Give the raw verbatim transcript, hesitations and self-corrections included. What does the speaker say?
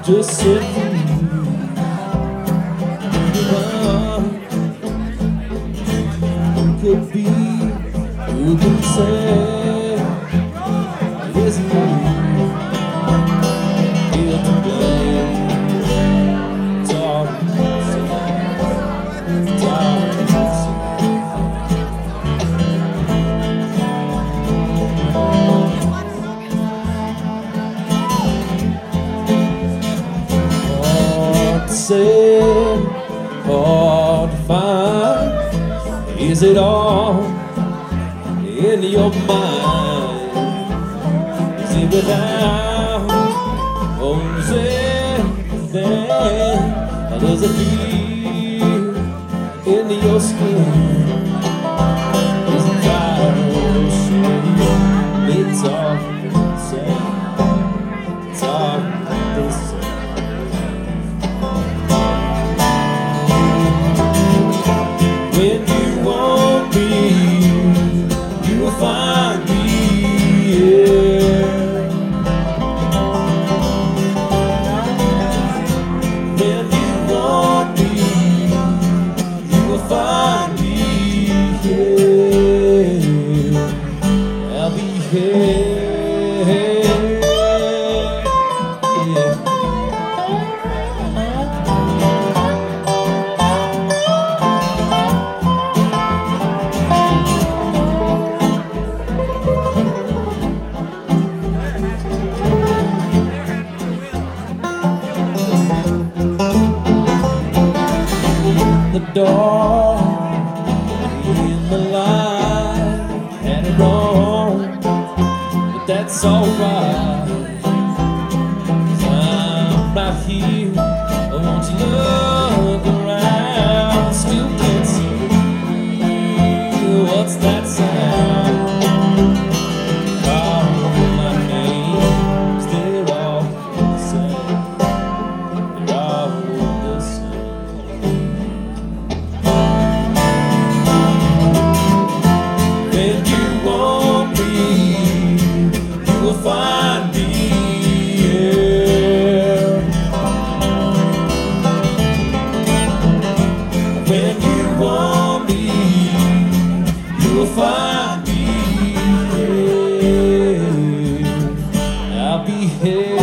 to set free. Who could be, who can say, it's me, here to blame. Talk, talk, talk. Said, hard to find. Is it all in your mind? Is it without? Or is it then? How does it feel in your skin? Is it fire or shame? It's all the same. It's all the same. When you want me, you will find me, yeah. When you want me, you will find me, yeah. I'll be here, yeah. The dark in the light had it wrong, but that's alright. 'Cause I'm right here. I want you to look around. Still can't see what's that sound. Call my name, 'cause they're all the same. They're all the same. When you want me, you will find me, yeah. When you want me, you will find me, yeah. I'll be here.